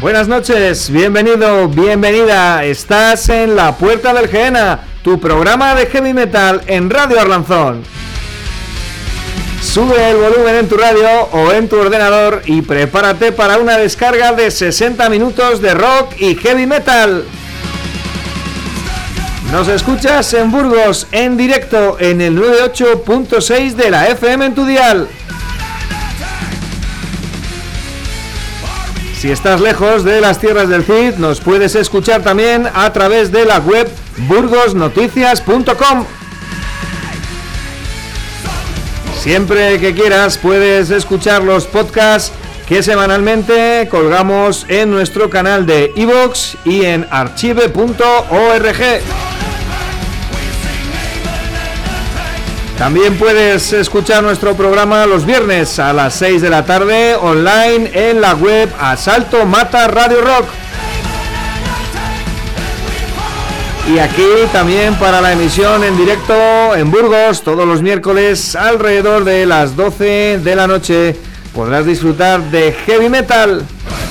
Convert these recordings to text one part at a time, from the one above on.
Buenas noches, bienvenido, bienvenida. Estás en La Puerta del Gena, tu programa de heavy metal en Radio Arlanzón. Sube el volumen en tu radio o en tu ordenador y prepárate para una descarga de 60 minutos de rock y heavy metal. Nos escuchas en Burgos en directo en el 98.6 de la FM en tu dial. Si estás lejos de las tierras del Cid, nos puedes escuchar también a través de la web burgosnoticias.com. Siempre que quieras puedes escuchar los podcasts que semanalmente colgamos en nuestro canal de iVoox y en archive.org. También puedes escuchar nuestro programa los viernes a las 6 de la tarde online en la web Asalto Mata Radio Rock. Y aquí también para la emisión en directo en Burgos todos los miércoles alrededor de las 12 de la noche podrás disfrutar de heavy metal.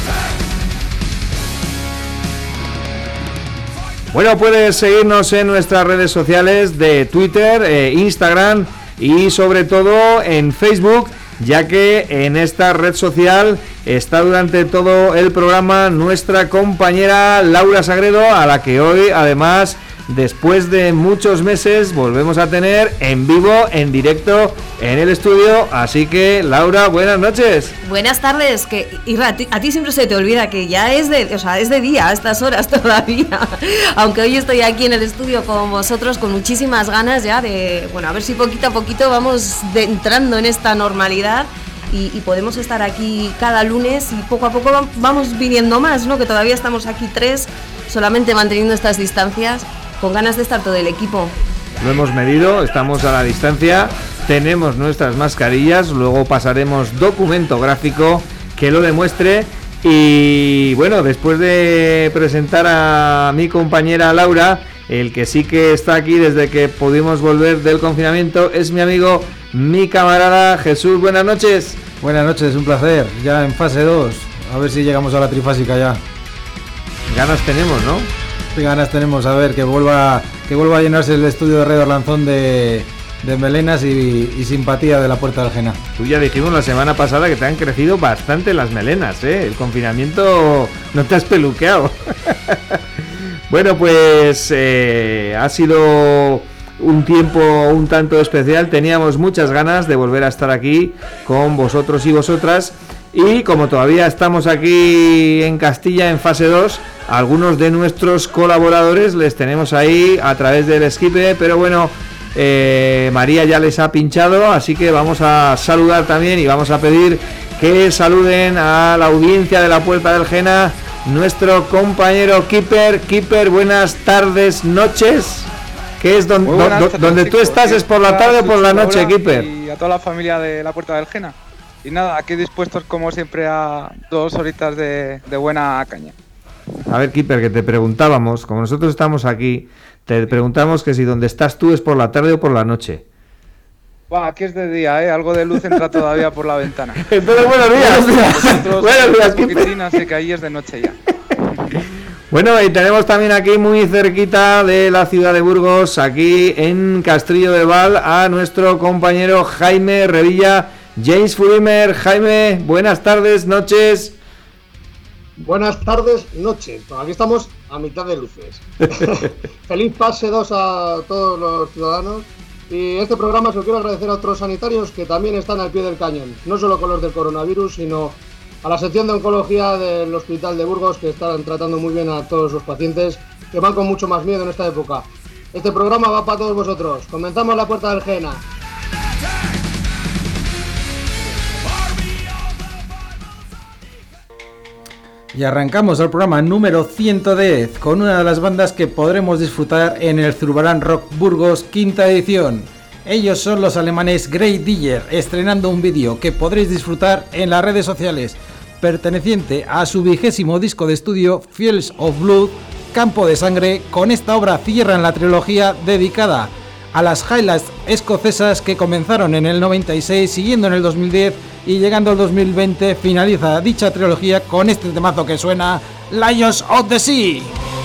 Bueno, puedes seguirnos en nuestras redes sociales de Twitter, Instagram y sobre todo en Facebook, ya que en esta red social está durante todo el programa nuestra compañera Laura Sagredo, a la que hoy además, después de muchos meses, volvemos a tener en vivo, en directo, en el estudio. Así que, Laura, buenas noches. Buenas tardes. A ti siempre se te olvida que ya es de día a estas horas todavía. Aunque hoy estoy aquí en el estudio con vosotros con muchísimas ganas ya de, a ver si poquito a poquito vamos entrando en esta normalidad. Y podemos estar aquí cada lunes y poco a poco vamos viniendo más, ¿no? Que todavía estamos aquí 3, solamente manteniendo estas distancias, con ganas de estar todo el equipo. Lo hemos medido, estamos a la distancia, tenemos nuestras mascarillas, luego pasaremos documento gráfico que lo demuestre. Y bueno, después de presentar a mi compañera Laura, el que sí que está aquí desde que pudimos volver del confinamiento es mi amigo, mi camarada Jesús. Buenas noches. Buenas noches, un placer. Ya en fase 2, a ver si llegamos a la trifásica ya. Ganas tenemos, ¿no? Sí, ganas tenemos, a ver, que vuelva a llenarse el estudio de Radio Arlanzón de melenas y simpatía de La Puerta del Gena. Tú ya dijimos la semana pasada que te han crecido bastante las melenas, ¿eh? El confinamiento no te has peluqueado. Bueno, pues ha sido un tiempo un tanto especial. Teníamos muchas ganas de volver a estar aquí con vosotros y vosotras. Y como todavía estamos aquí en Castilla en fase 2, algunos de nuestros colaboradores les tenemos ahí a través del Skype, pero bueno, María ya les ha pinchado, así que vamos a saludar también y vamos a pedir que saluden a la audiencia de La Puerta del Gena, nuestro compañero Keeper. Keeper, buenas tardes, noches. ¿Qué es donde tú estás? ¿Es por la tarde o por la noche, Keeper? Y a toda la familia de La Puerta del Gena. Y nada, aquí dispuestos como siempre a 2 horitas de buena caña. A ver, Keeper, que te preguntábamos, como nosotros estamos aquí, te preguntamos que si donde estás tú es por la tarde o por la noche. Aquí es de día, algo de luz entra todavía por la ventana. Entonces, buenos días. Buenos días, Keeper. Así que ahí es de noche ya. Bueno, y tenemos también aquí muy cerquita de la ciudad de Burgos, aquí en Castrillo de Val, a nuestro compañero Jaime Revilla, James Furimer. Jaime, buenas tardes, noches. Buenas tardes, noches. Aquí estamos a mitad de luces. Feliz fase 2 a todos los ciudadanos. Y este programa se lo quiero agradecer a otros sanitarios que también están al pie del cañón. No solo con los del coronavirus, sino a la sección de oncología del Hospital de Burgos, que están tratando muy bien a todos los pacientes que van con mucho más miedo en esta época. Este programa va para todos vosotros. Comenzamos La Puerta del Gena. Y arrancamos el programa número 110 con una de las bandas que podremos disfrutar en el Zurbarán Rock Burgos, quinta edición. Ellos son los alemanes Grey Digger, estrenando un vídeo que podréis disfrutar en las redes sociales, perteneciente a su 20º disco de estudio Fields of Blood, Campo de Sangre. Con esta obra cierran la trilogía dedicada a las Highlights escocesas que comenzaron en el 96, siguiendo en el 2010 y llegando al 2020 finaliza dicha trilogía con este temazo que suena, Lions of the Sea.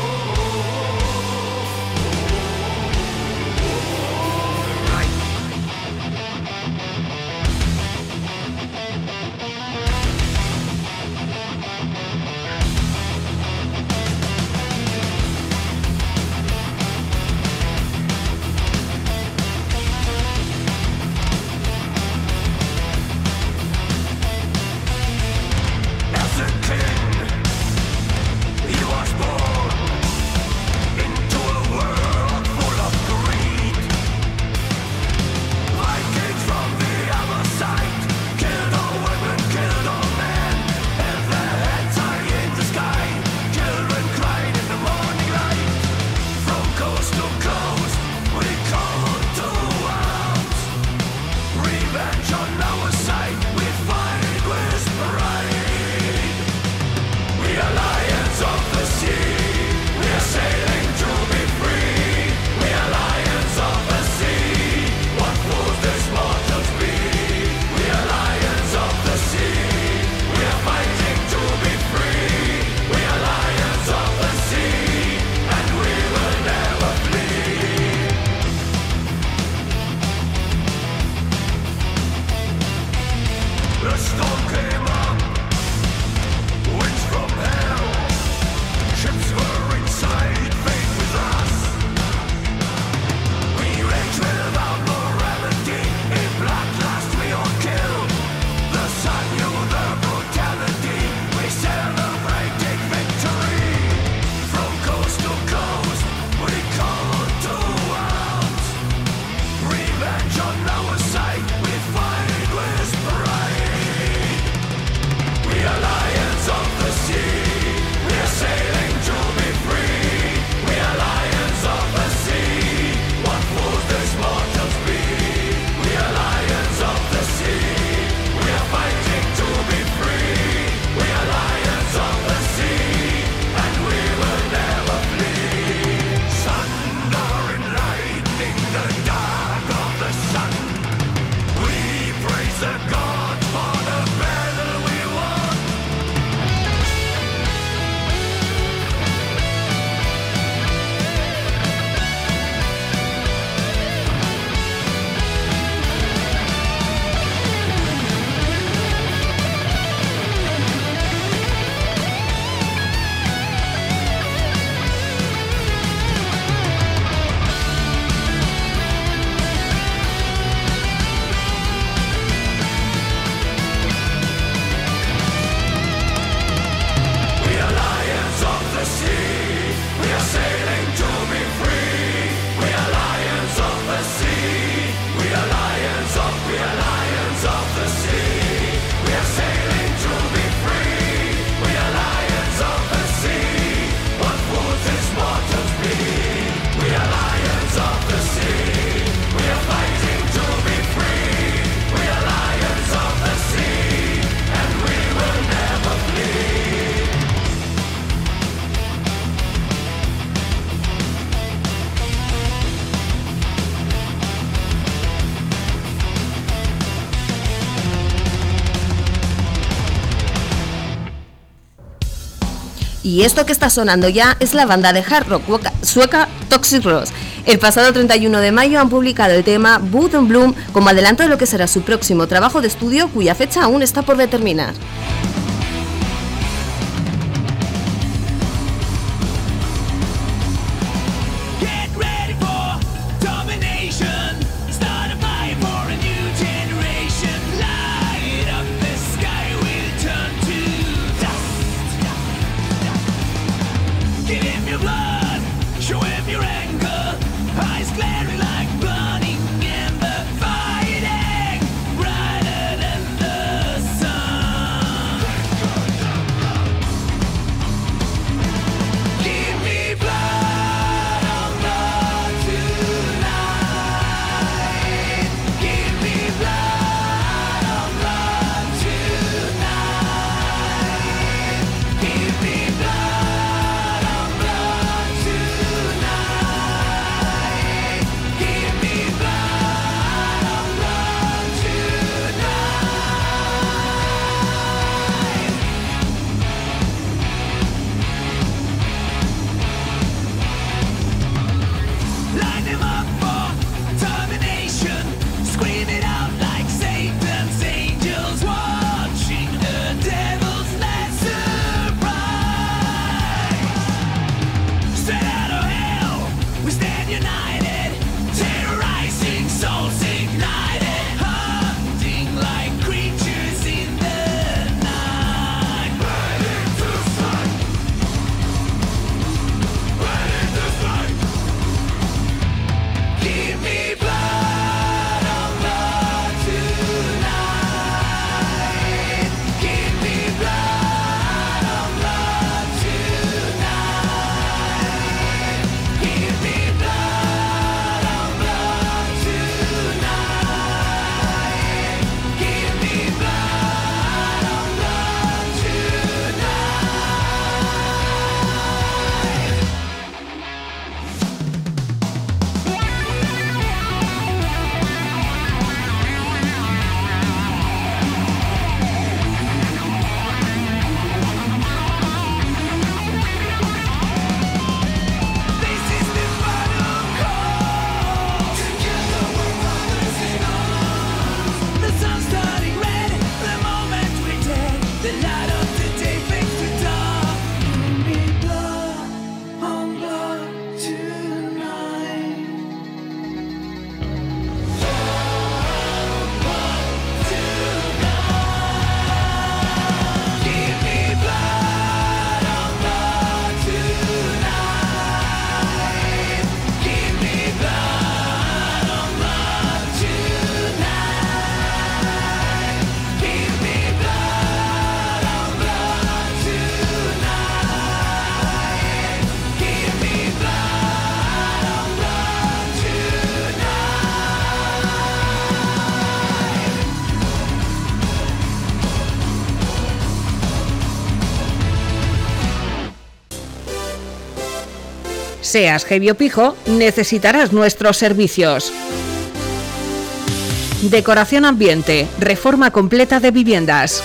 Y esto que está sonando ya es la banda de hard rock sueca Toxic Rose. El pasado 31 de mayo han publicado el tema Bud and Bloom como adelanto de lo que será su próximo trabajo de estudio, cuya fecha aún está por determinar. Seas heavy o pijo, necesitarás nuestros servicios. Decoración ambiente, reforma completa de viviendas.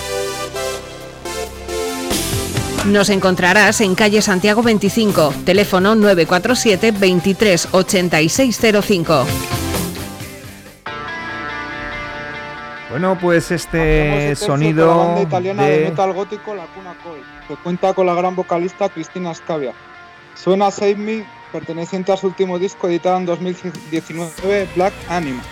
Nos encontrarás en calle Santiago 25, teléfono 947 23 8605. Bueno, pues este sonido la banda italiana de metal gótico La Cuna Coil, que cuenta con la gran vocalista Cristina Scavia. Suena Save Me, perteneciente a su último disco editado en 2019, Black Anima.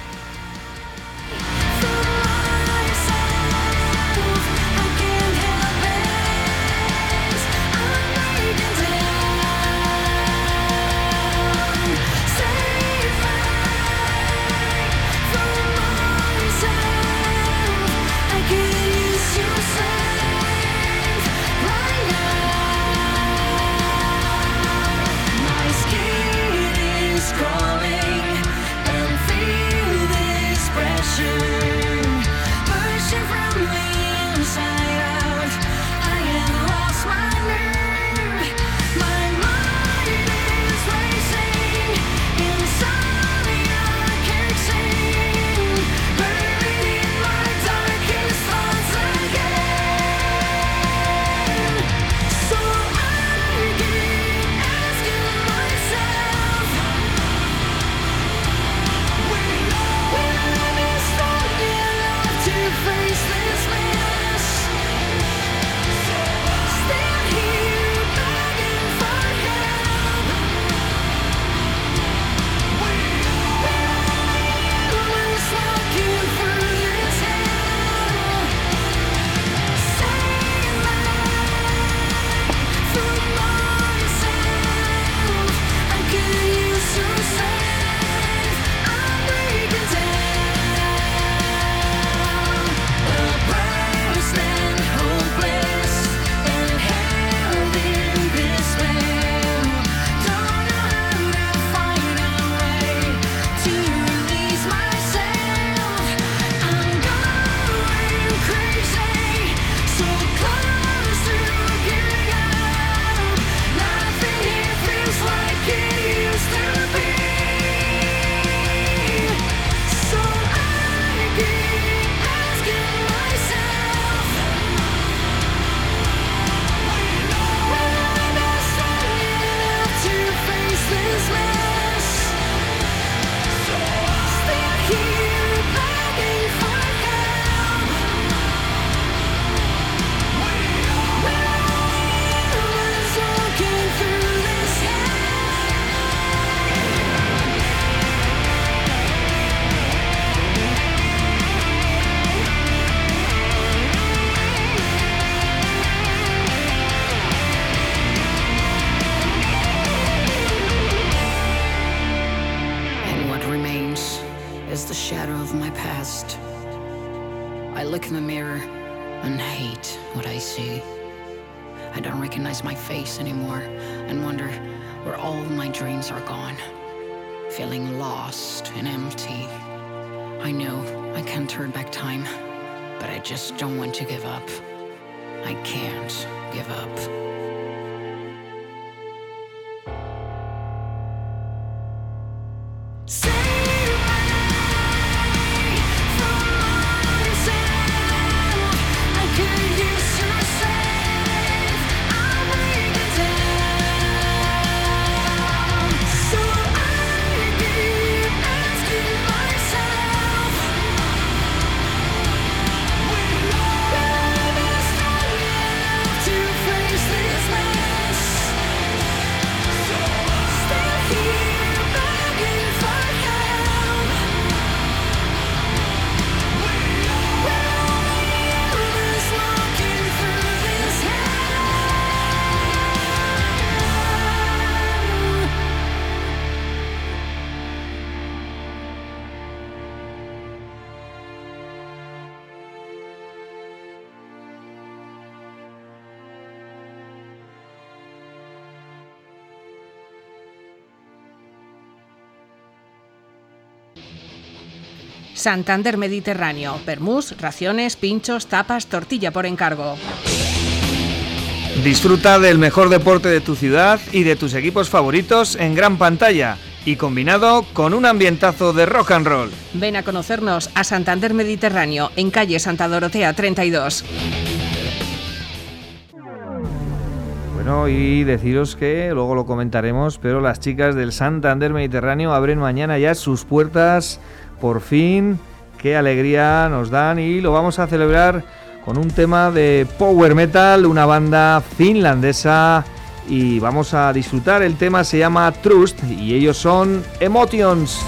look in the mirror and hate what I see. I don't recognize my face anymore and wonder where all my dreams are gone. Feeling lost and empty. I know I can't turn back time, but I just don't want to give up. I can't give up. Santander Mediterráneo, permús, raciones, pinchos, tapas, tortilla por encargo. Disfruta del mejor deporte de tu ciudad y de tus equipos favoritos en gran pantalla y combinado con un ambientazo de rock and roll. Ven a conocernos a Santander Mediterráneo, en calle Santa Dorotea 32. Bueno, y deciros que luego lo comentaremos, pero las chicas del Santander Mediterráneo abren mañana ya sus puertas, por fin. Qué alegría nos dan, y lo vamos a celebrar con un tema de power metal, una banda finlandesa, y vamos a disfrutar. El tema se llama Trust y ellos son Emotions.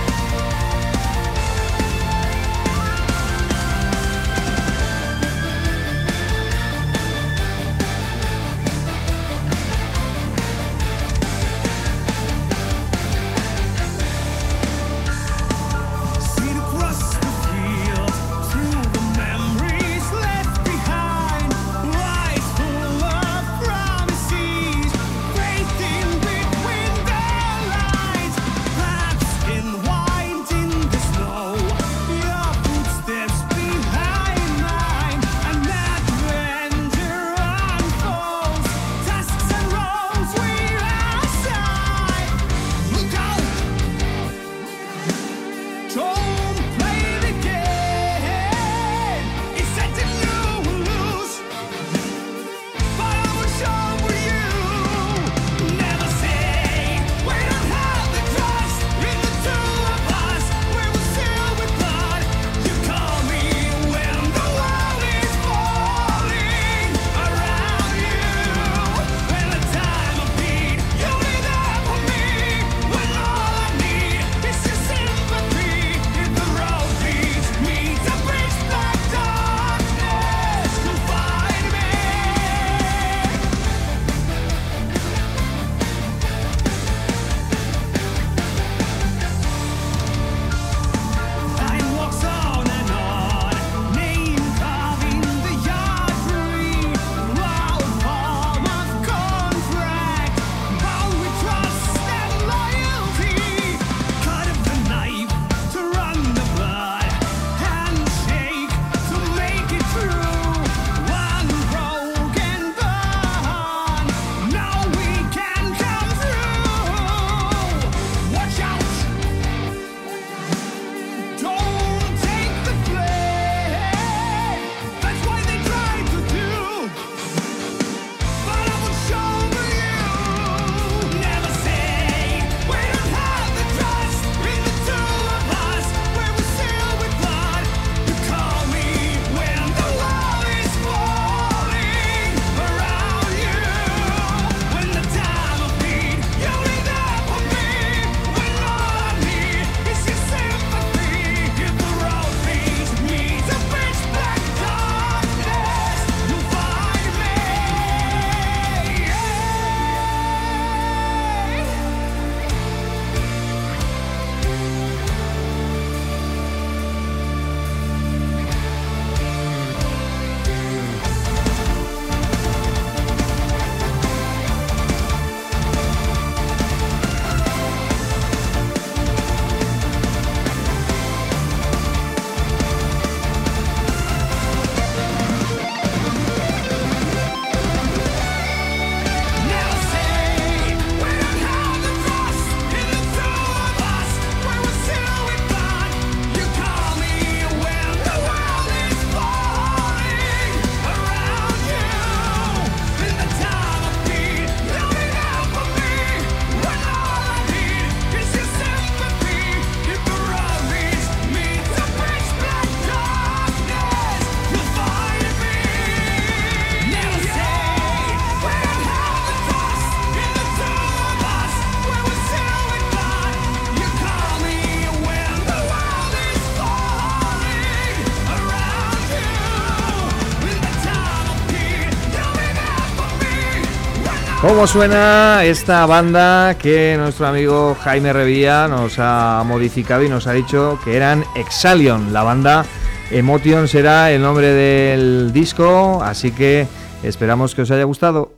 ¿Cómo suena esta banda que nuestro amigo Jaime Revilla nos ha modificado y nos ha dicho que eran Exalion? La banda Emotion será el nombre del disco, así que esperamos que os haya gustado.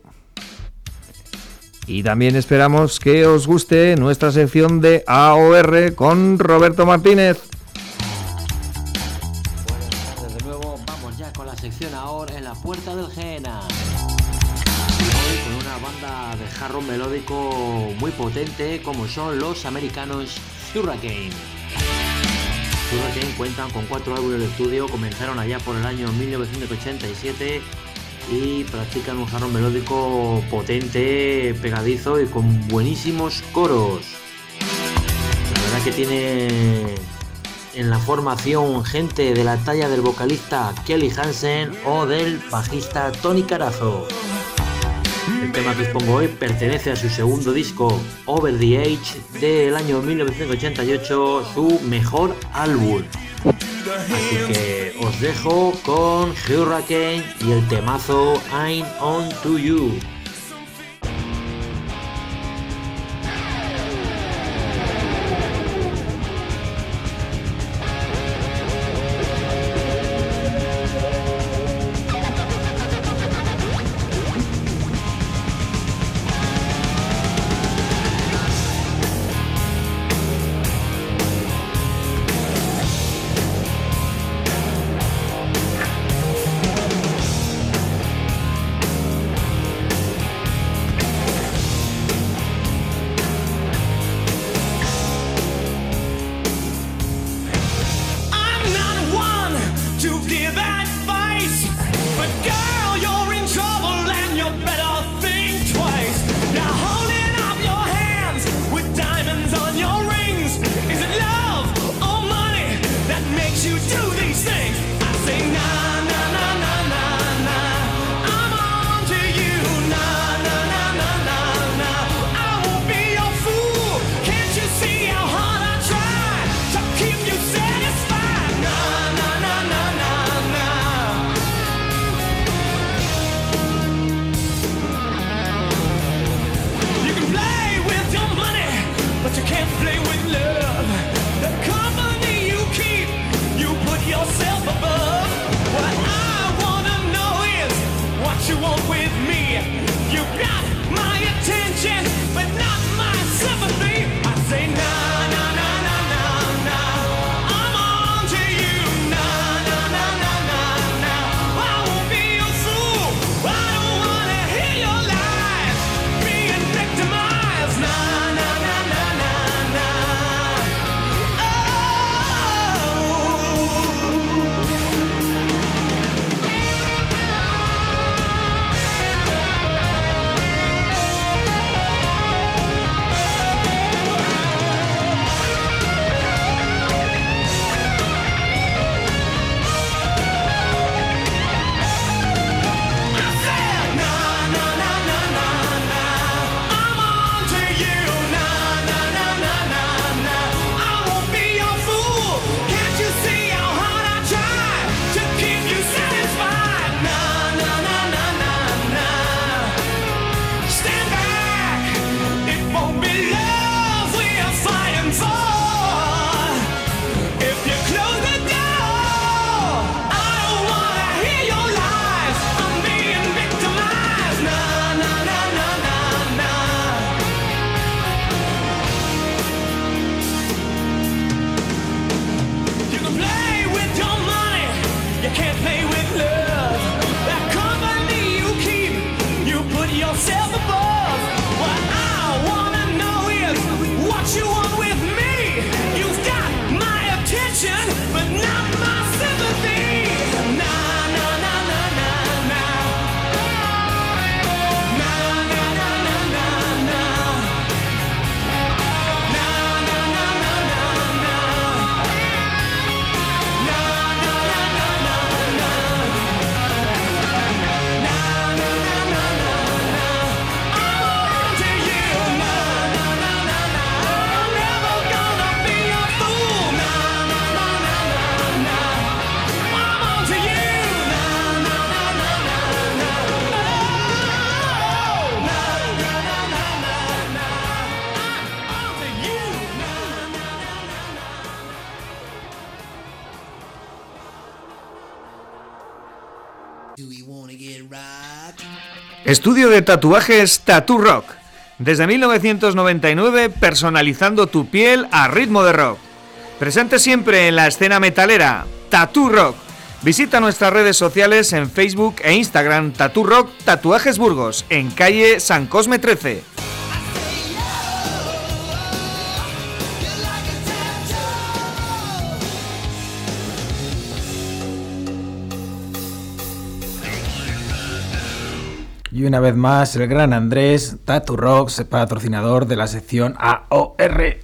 Y también esperamos que os guste nuestra sección de AOR con Roberto Martínez. Buenas tardes de nuevo, vamos ya con la sección AOR en la Puerta del Jena. jarrón melódico muy potente como son los americanos Hurricane. Hurricane cuentan con 4 álbumes de estudio, comenzaron allá por el año 1987 y practican un jarrón melódico potente, pegadizo y con buenísimos coros. La verdad que tiene en la formación gente de la talla del vocalista Kelly Hansen o del bajista Tony Carazo. El tema que os pongo hoy pertenece a su segundo disco, Over the Age, del año 1988, su mejor álbum. Así que os dejo con Hurricane y el temazo I'm On To You. Estudio de tatuajes Tattoo Rock. Desde 1999 personalizando tu piel a ritmo de rock. Presente siempre en la escena metalera. Tattoo Rock. Visita nuestras redes sociales en Facebook e Instagram Tattoo Rock Tatuajes Burgos, en calle San Cosme 13. Y una vez más, el gran Andrés, Tattoo Rocks, patrocinador de la sección AOR.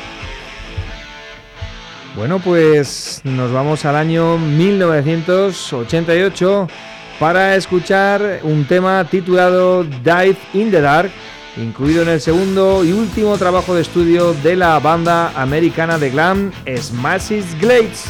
Bueno, pues nos vamos al año 1988 para escuchar un tema titulado Dive in the Dark, incluido en el segundo y último trabajo de estudio de la banda americana de glam Smashes Glades.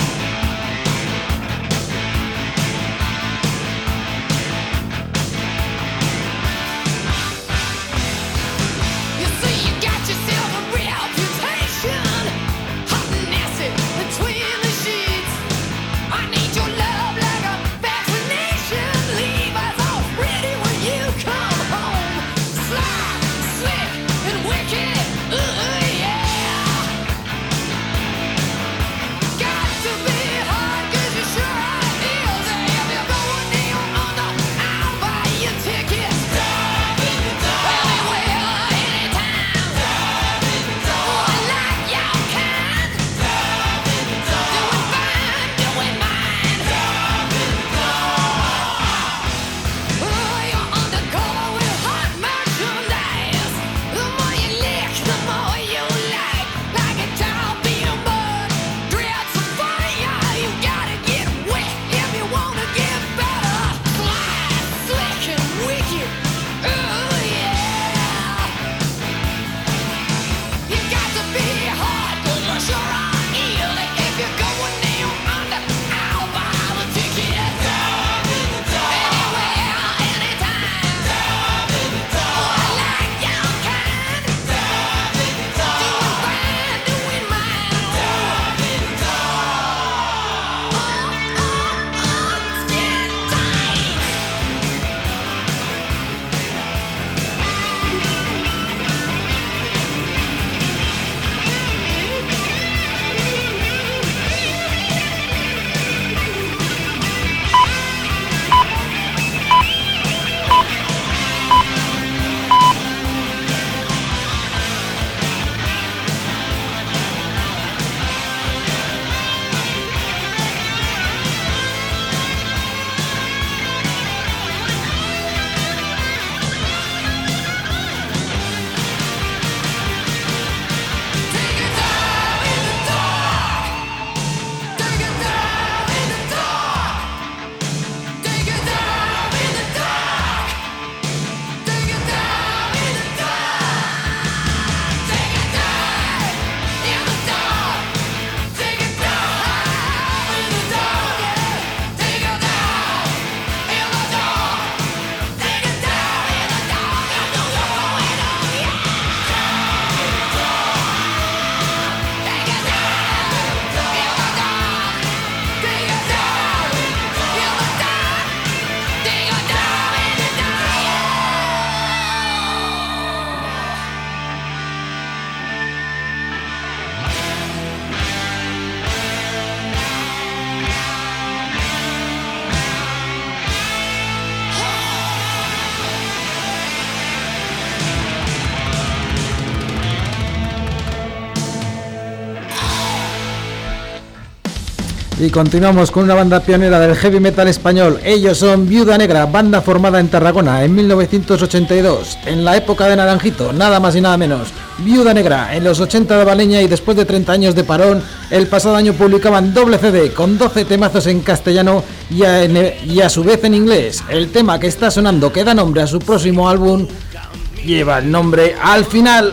Y continuamos con una banda pionera del heavy metal español. Ellos son Viuda Negra, banda formada en Tarragona en 1982, en la época de Naranjito, nada más y nada menos. Viuda Negra, en los 80 de Baleña, y después de 30 años de parón, el pasado año publicaban doble CD con 12 temazos en castellano y a su vez en inglés. El tema que está sonando, que da nombre a su próximo álbum, lleva el nombre Al Final.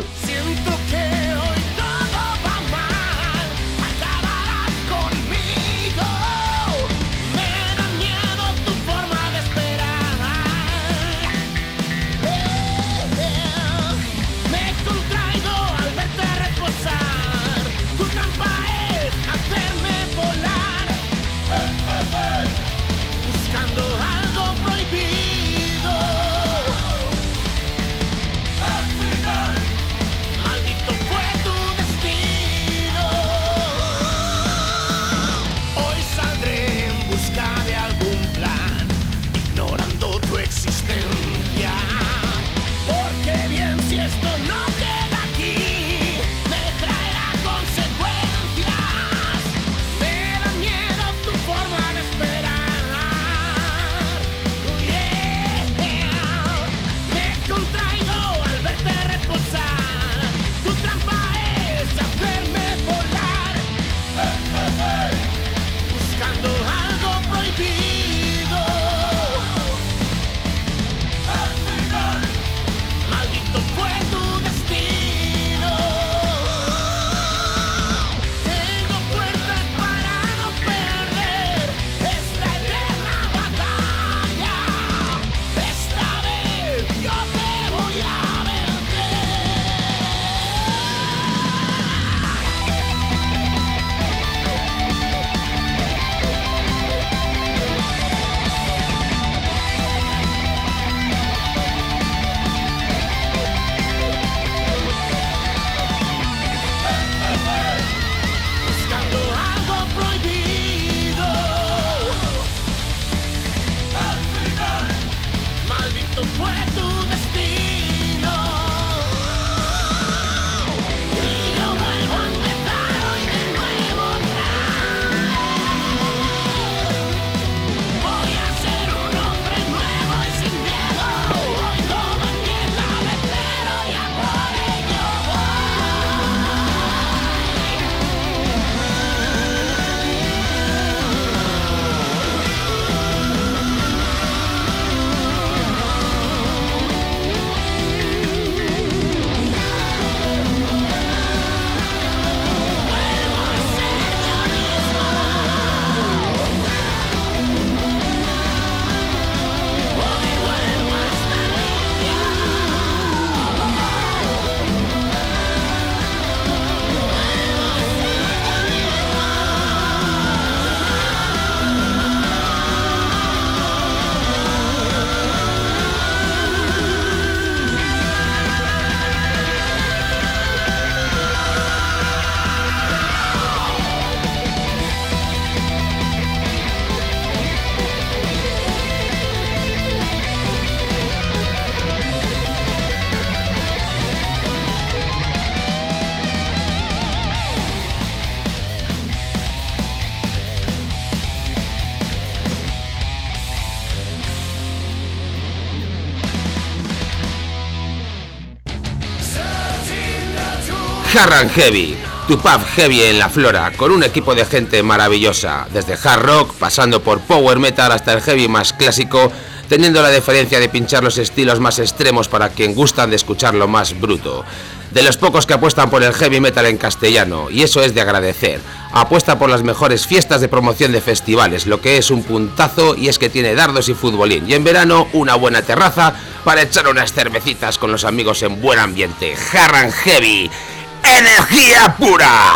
Hard Heavy, tu pub heavy en la Flora, con un equipo de gente maravillosa, desde hard rock, pasando por power metal hasta el heavy más clásico, teniendo la deferencia de pinchar los estilos más extremos para quien gustan de escuchar lo más bruto. De los pocos que apuestan por el heavy metal en castellano, y eso es de agradecer. Apuesta por las mejores fiestas de promoción de festivales, lo que es un puntazo, y es que tiene dardos y futbolín. Y en verano, una buena terraza para echar unas cervecitas con los amigos en buen ambiente. Hard Heavy, energía pura.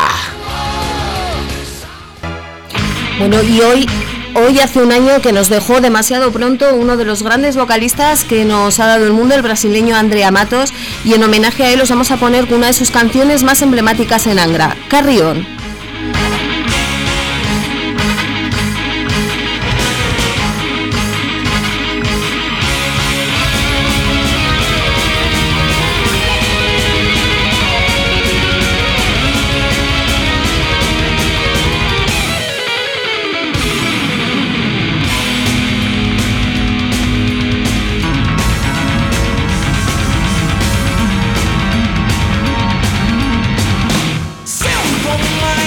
Bueno, y hoy hace un año que nos dejó demasiado pronto uno de los grandes vocalistas que nos ha dado el mundo, el brasileño Andrea Matos, y en homenaje a él os vamos a poner una de sus canciones más emblemáticas en Angra, Carry On. From my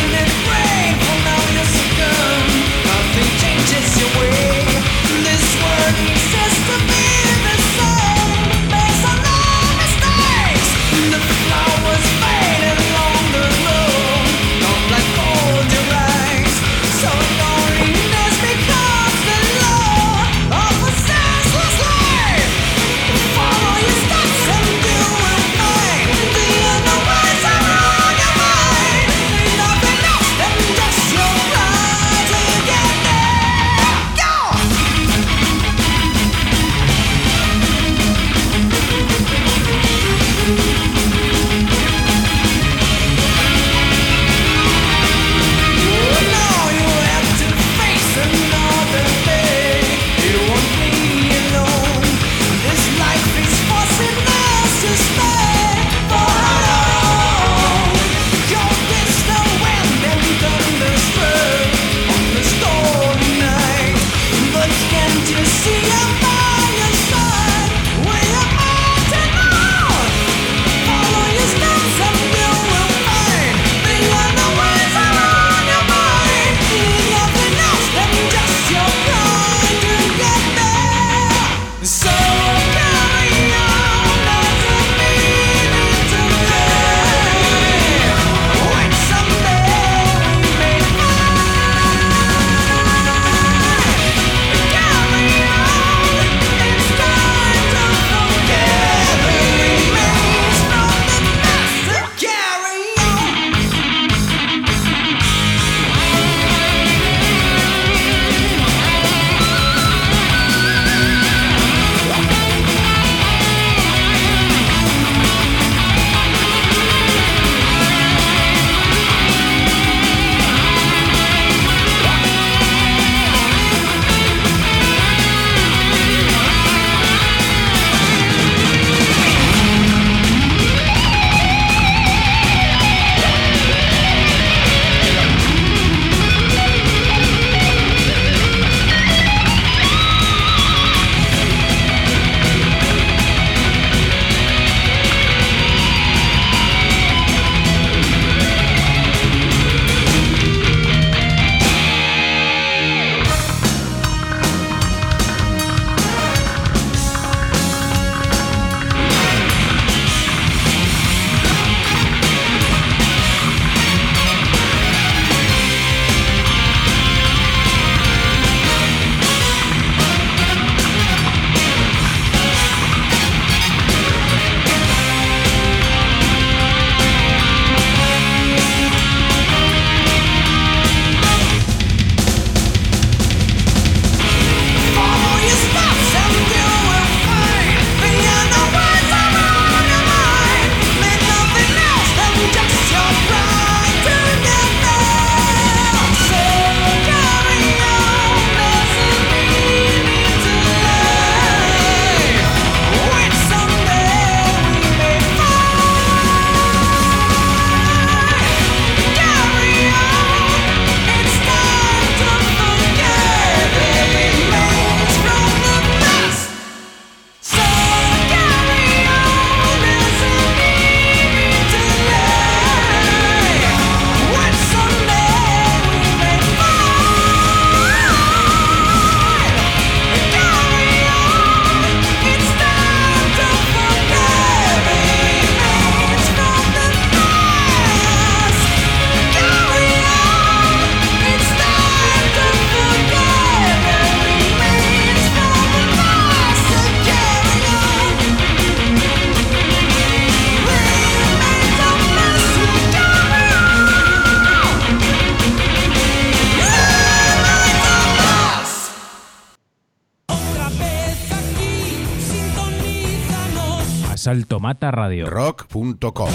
Salto Mata Radio. Rock.com.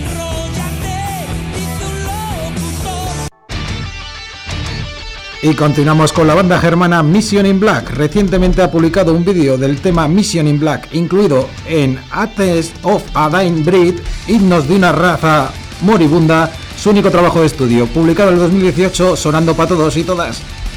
Y continuamos con la banda germana Mission in Black. Recientemente ha publicado un vídeo del tema Mission in Black, incluido en A Test of a Dying Breed, Himnos de una raza moribunda, su único trabajo de estudio, publicado en el 2018, sonando para todos y todas.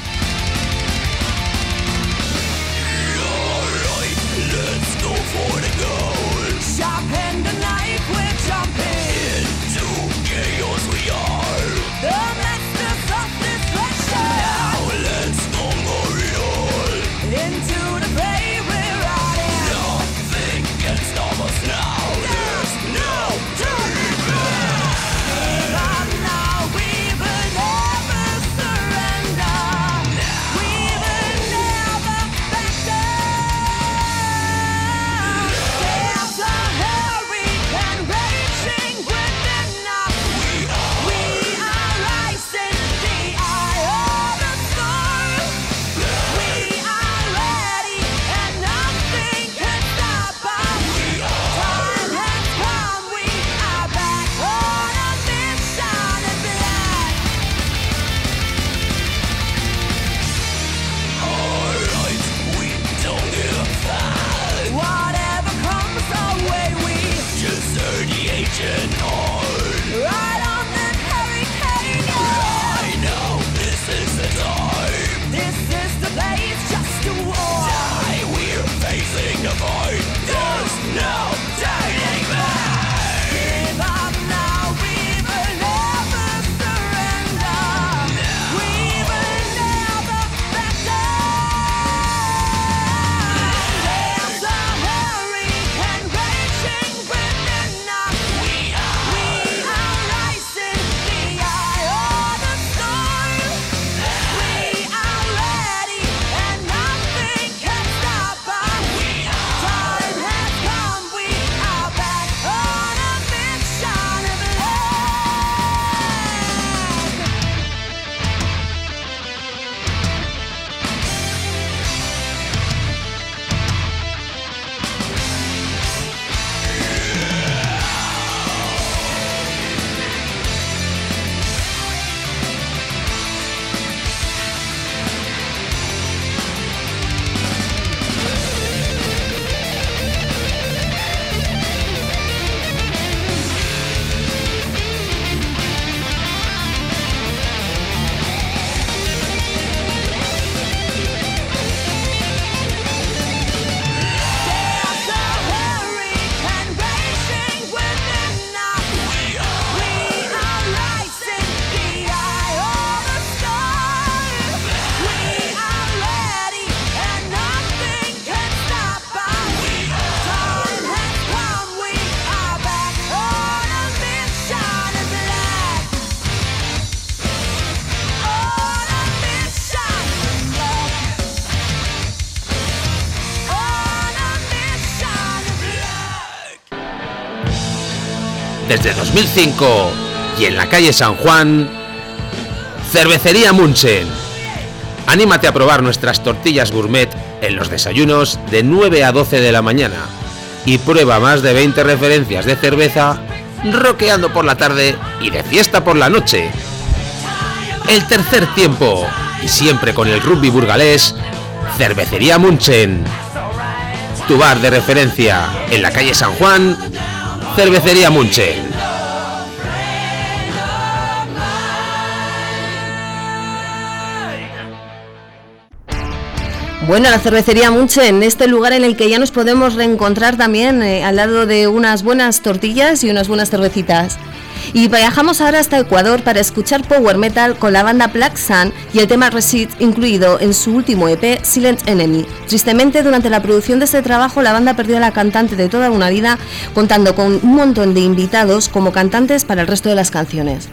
Desde 2005 y en la calle San Juan, Cervecería Munchen. Anímate a probar nuestras tortillas gourmet en los desayunos de 9 a 12 de la mañana y prueba más de 20 referencias de cerveza rockeando por la tarde y de fiesta por la noche. El tercer tiempo y siempre con el rugby burgalés, Cervecería Munchen. Tu bar de referencia en la calle San Juan, Cervecería Munchen. Bueno, la Cervecería Munchen, este lugar en el que ya nos podemos reencontrar también al lado de unas buenas tortillas y unas buenas cervecitas. Y viajamos ahora hasta Ecuador para escuchar power metal con la banda Black Sun y el tema Receipt incluido en su último EP Silent Enemy. Tristemente, durante la producción de este trabajo la banda perdió a la cantante de toda una vida, contando con un montón de invitados como cantantes para el resto de las canciones.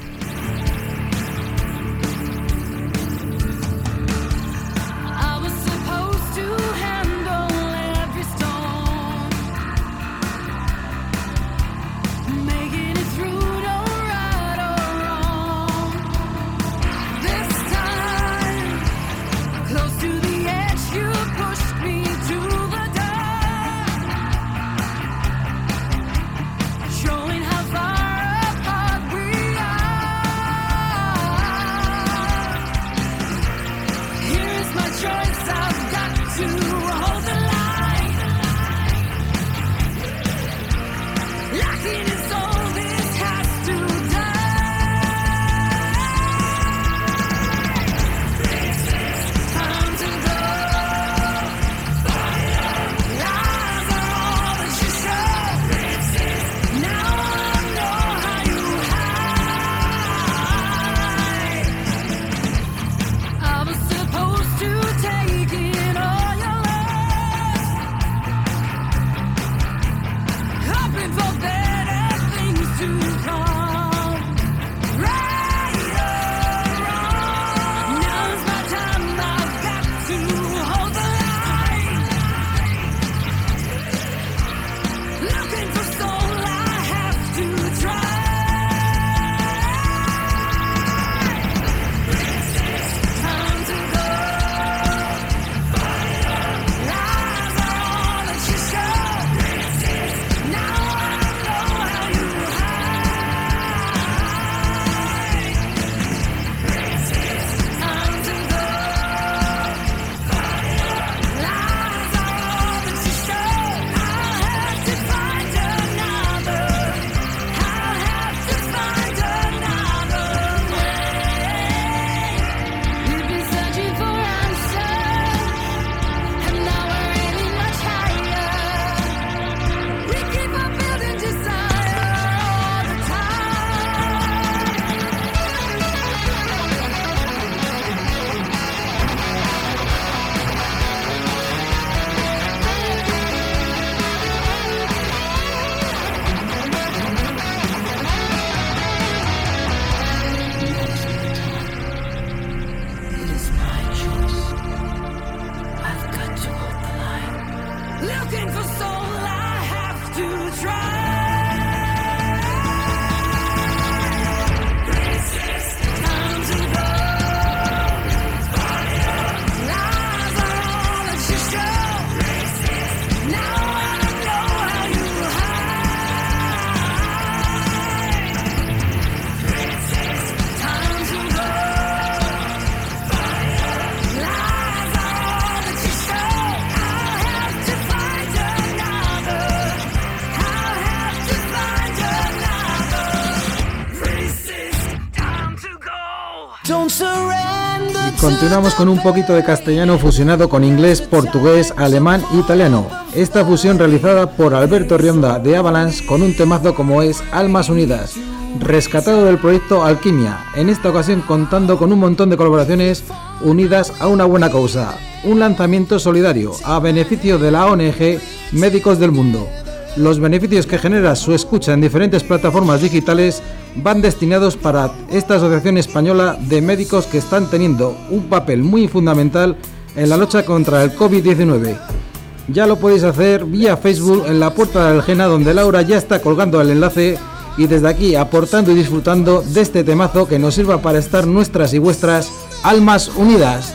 Continuamos con un poquito de castellano fusionado con inglés, portugués, alemán e italiano. Esta fusión realizada por Alberto Rionda de Avalanche con un temazo como es Almas Unidas, rescatado del proyecto Alquimia, en esta ocasión contando con un montón de colaboraciones unidas a una buena causa, un lanzamiento solidario a beneficio de la ONG Médicos del Mundo. Los beneficios que genera su escucha en diferentes plataformas digitales van destinados para esta asociación española de médicos que están teniendo un papel muy fundamental en la lucha contra el COVID-19. Ya lo podéis hacer vía Facebook en la Puerta de Aljena, donde Laura ya está colgando el enlace, y desde aquí aportando y disfrutando de este temazo que nos sirva para estar nuestras y vuestras almas unidas.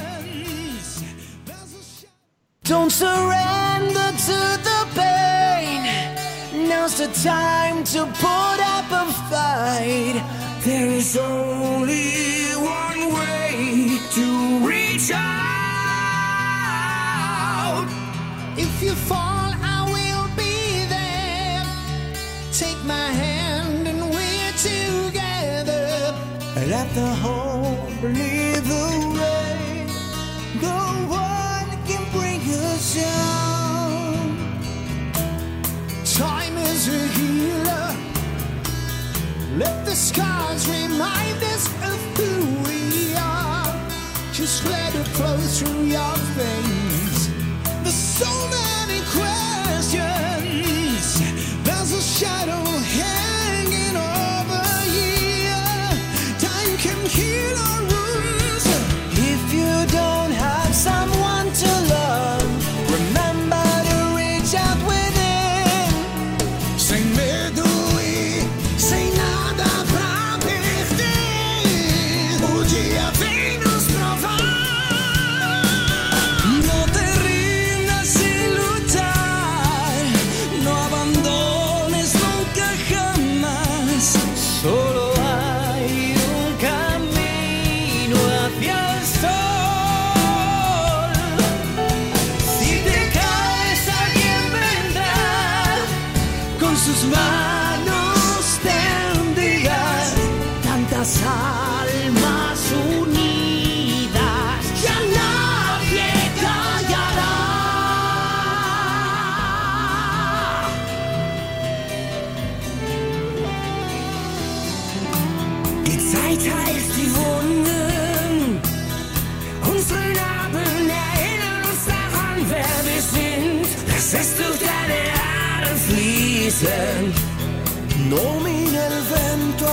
Don't surrender to the pain. Now's the time to put up a fight. There is only one way to reach out. If you fall, I will be there. Take my hand and we're together. Let the hope lead the way. The one can bring us down. Time is a healer. Let the scars remind us of who we are. Just let it flow through your veins. There's so many questions. There's a shadow hanging over here. Time can heal our wounds. If you don't have someone to love, remember to reach out within. Sem medo e sem nada pra perder. O dia vem nos provar. No te rindas sin luchar. No abandones nunca jamás. Solo hay un camino hacia el sol. Si te caes, alguien vendrá con sus manos tendidas. Tantas almas unidas, ya nadie callará. Die Zeit heilt die Wunden. Unsere Narben erinnern uns daran, wer wir sind. Lass es durch deine Adern fließen. nomina il vento,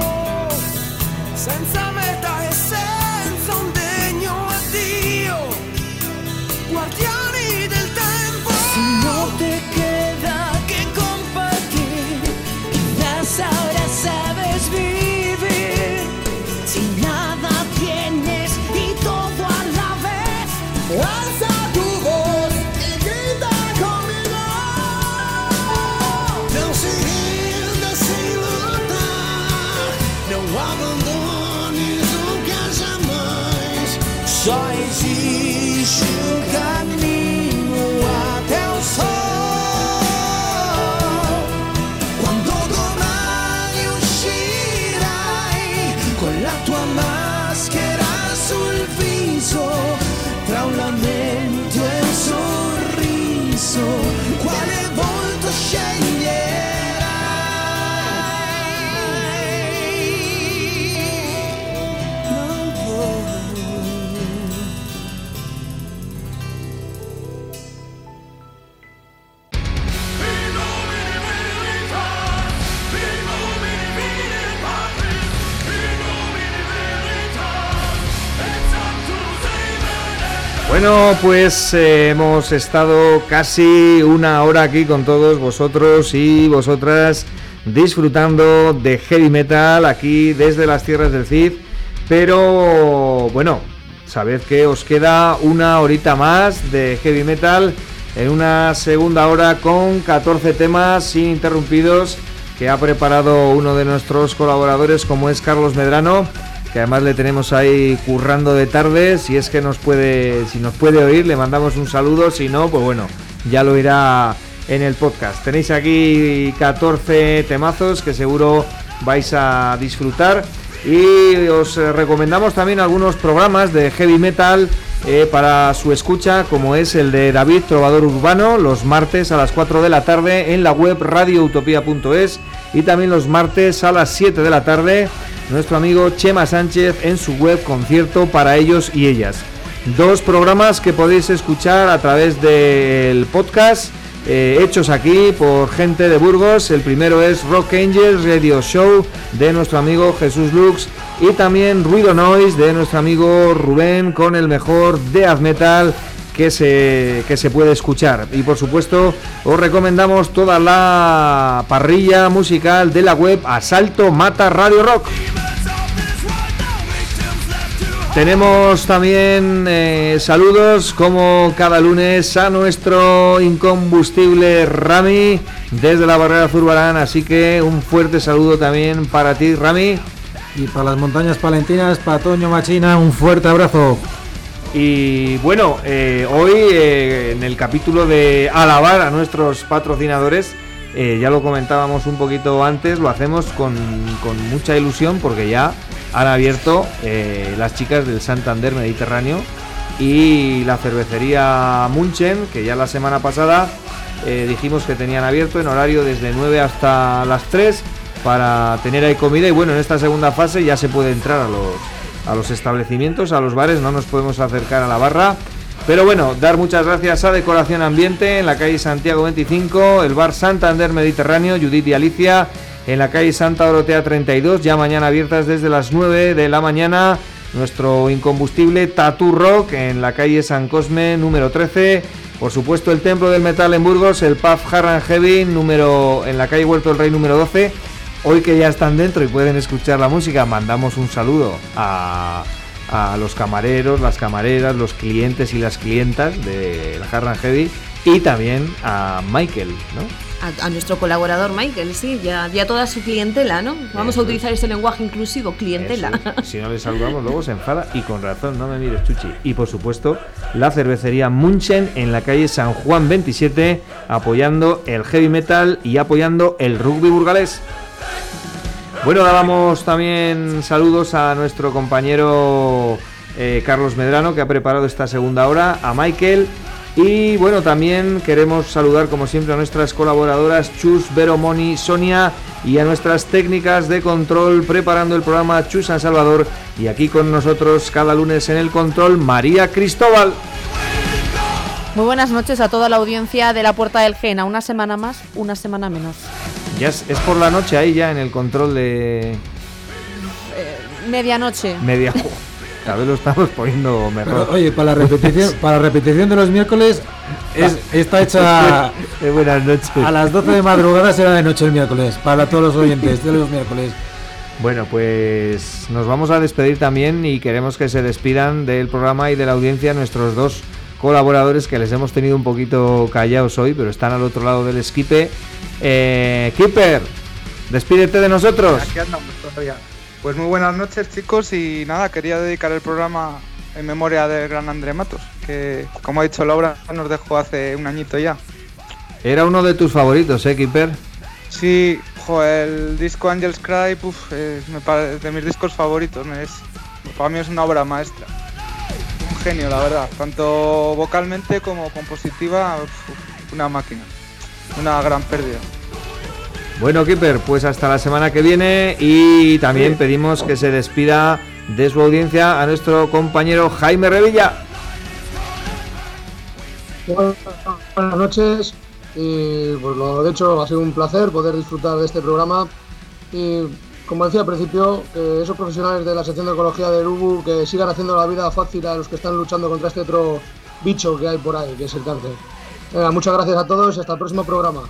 senza meta e senza un degno addio, guardiani del tempo. Si no te queda que compartir, quizás ahora sabes vivir. Si nada tienes y todo a la vez, alza tu voz y grita conmigo. Não se rinda sem lutar, não abandones nunca jamais. Só existe caminho até o sol. Quando domani uscirai con la tua maschera sul viso, tra un lamento e un sorriso, quale volto sceglierai? Non voglio. Bueno, pues hemos estado casi una hora aquí con todos vosotros y vosotras disfrutando de heavy metal aquí desde las tierras del Cid, pero bueno, sabed que os queda una horita más de heavy metal en una segunda hora con 14 temas ininterrumpidos que ha preparado uno de nuestros colaboradores, como es Carlos Medrano, que además le tenemos ahí currando de tarde. Si es que si nos puede oír, le mandamos un saludo. Si no, pues bueno, ya lo irá en el podcast. Tenéis aquí 14 temazos que seguro vais a disfrutar, y os recomendamos también algunos programas de heavy metal para su escucha, como es el de David Trovador Urbano, los martes a las 4 de la tarde en la web radioutopía.es, y también los martes a las 7 de la tarde nuestro amigo Chema Sánchez en su web Concierto para ellos y ellas. Dos programas que podéis escuchar a través del podcast, hechos aquí por gente de Burgos. El primero es Rock Angels Radio Show de nuestro amigo Jesús Lux, y también Ruido Noise de nuestro amigo Rubén, con el mejor death metal que se puede escuchar. Y por supuesto os recomendamos toda la parrilla musical de la web Asalto Mata Radio Rock. Tenemos también saludos, como cada lunes, a nuestro incombustible Rami desde la Barrera Zurbarán, así que un fuerte saludo también para ti, Rami. Y para las montañas palentinas, para Toño Machina, un fuerte abrazo. Y bueno, hoy en el capítulo de alabar a nuestros patrocinadores, ya lo comentábamos un poquito antes, lo hacemos con mucha ilusión, porque ya han abierto las chicas del Santander Mediterráneo y la cervecería Munchen, que ya la semana pasada dijimos que tenían abierto en horario desde 9 hasta las 3 para tener ahí comida. Y bueno, en esta segunda fase ya se puede entrar a los establecimientos, a los bares, no nos podemos acercar a la barra. Pero bueno, dar muchas gracias a Decoración Ambiente en la calle Santiago 25, el bar Santander Mediterráneo, Judith y Alicia, en la calle Santa Dorotea 32, ya mañana abiertas desde las 9 de la mañana. Nuestro incombustible Tattoo Rock en la calle San Cosme número 13. Por supuesto, el Templo del Metal en Burgos, el pub Hard and Heavy en la calle Huerto del Rey número 12. Hoy que ya están dentro y pueden escuchar la música, mandamos un saludo a los camareros, las camareras, los clientes y las clientas del Hard and Heavy, y también a Michael, ¿no? A nuestro colaborador Michael, sí, ya toda su clientela, ¿no? Vamos a utilizar este lenguaje inclusivo, clientela. Si no le saludamos luego se enfada, y con razón, no me mires, Chuchi. Y por supuesto, la cervecería Munchen en la calle San Juan 27, apoyando el heavy metal y apoyando el rugby burgalés. Bueno, dábamos también saludos a nuestro compañero Carlos Medrano, que ha preparado esta segunda hora, a Michael. Y bueno, también queremos saludar como siempre a nuestras colaboradoras Chus, Vero, Moni, Sonia, y a nuestras técnicas de control preparando el programa, Chus San Salvador, y aquí con nosotros cada lunes en el control, María Cristóbal. Muy buenas noches a toda la audiencia de La Puerta del Jena, una semana más, una semana menos. Ya es por la noche ahí ya en el control de... Medianoche. Cada vez lo estamos poniendo mejor. Pero, oye, para la repetición de los miércoles está hecha buenas noches. A las 12 de madrugada, será de noche el miércoles, para todos los oyentes de los miércoles. Bueno, pues nos vamos a despedir también y queremos que se despidan del programa y de la audiencia nuestros dos colaboradores que les hemos tenido un poquito callados hoy, pero están al otro lado del esquipe. Keeper, despídete de nosotros. Aquí andamos todavía. Pues muy buenas noches, chicos, y nada, quería dedicar el programa en memoria del gran André Matos, que como ha dicho Laura, nos dejó hace un añito ya. Era uno de tus favoritos, Keeper. Sí, el disco Angels Cry, me parece de mis discos favoritos, para mí es una obra maestra. Un genio, la verdad, tanto vocalmente como compositiva, una máquina, una gran pérdida. Bueno, Keeper, pues hasta la semana que viene y también pedimos que se despida de su audiencia a nuestro compañero Jaime Revilla. Buenas noches y pues lo de hecho ha sido un placer poder disfrutar de este programa y como decía al principio, esos profesionales de la sección de ecología del UBU que sigan haciendo la vida fácil a los que están luchando contra este otro bicho que hay por ahí, que es el cáncer. Muchas gracias a todos y hasta el próximo programa.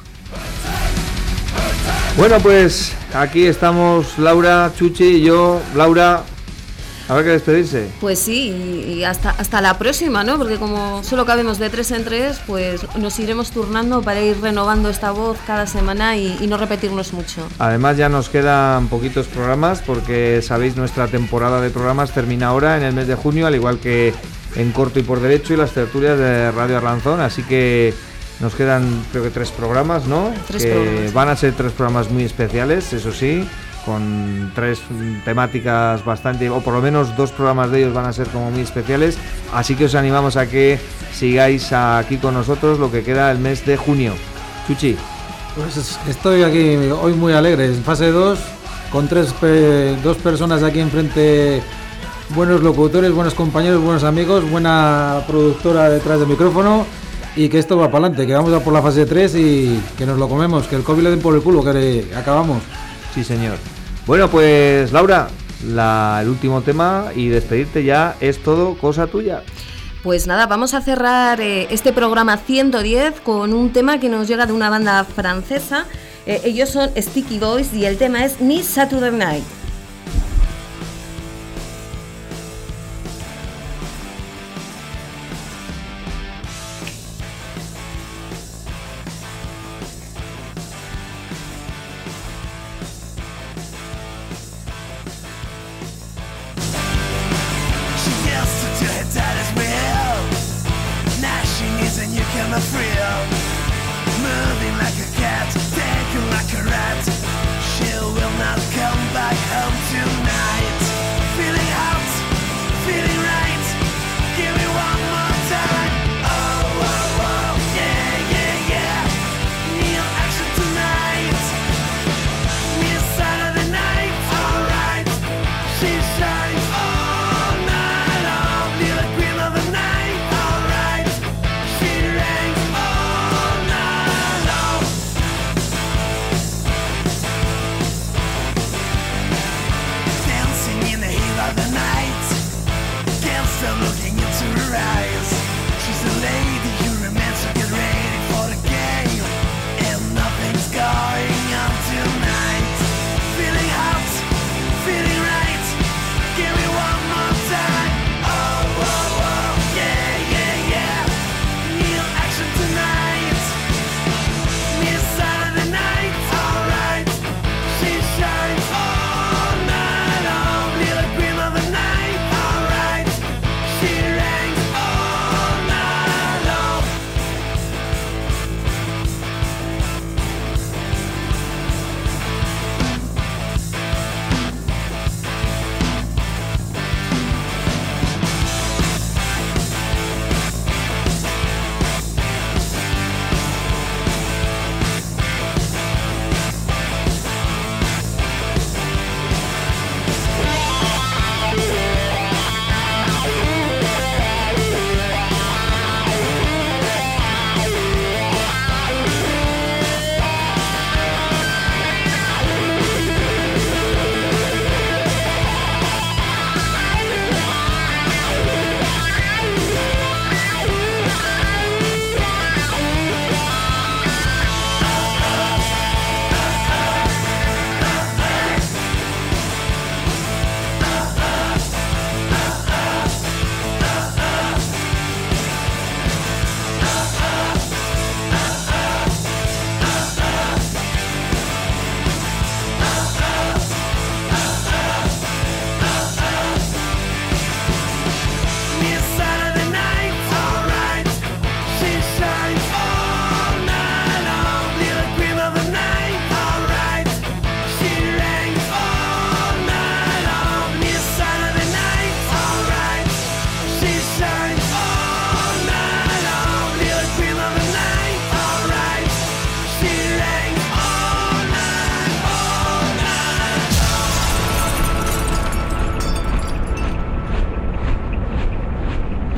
Bueno, pues aquí estamos Laura, Chuchi y yo. Laura, habrá que despedirse. Pues sí, y hasta la próxima, ¿no? Porque como solo cabemos de 3 en 3, pues nos iremos turnando para ir renovando esta voz cada semana y no repetirnos mucho. Además ya nos quedan poquitos programas porque sabéis nuestra temporada de programas termina ahora en el mes de junio, al igual que En Corto y por Derecho y las tertulias de Radio Arlanzón, así que nos quedan creo que 3 programas, ¿no? 3 que programas. Van a ser 3 programas muy especiales, eso sí, con 3 temáticas bastante, o por lo menos 2 programas de ellos van a ser como muy especiales, así que os animamos a que sigáis aquí con nosotros lo que queda el mes de junio. Chuchi. Pues estoy aquí hoy muy alegre, en fase 2, con 2 personas aquí enfrente, buenos locutores, buenos compañeros, buenos amigos, buena productora detrás del micrófono. Y que esto va para adelante, que vamos a por la fase 3 y que nos lo comemos, que el COVID le den por el culo, que acabamos. Sí, señor. Bueno, pues Laura, el último tema y despedirte ya es todo cosa tuya. Pues nada, vamos a cerrar este programa 110 con un tema que nos llega de una banda francesa. Ellos son Sticky Boys y el tema es Miss Saturday Night. I'm afraid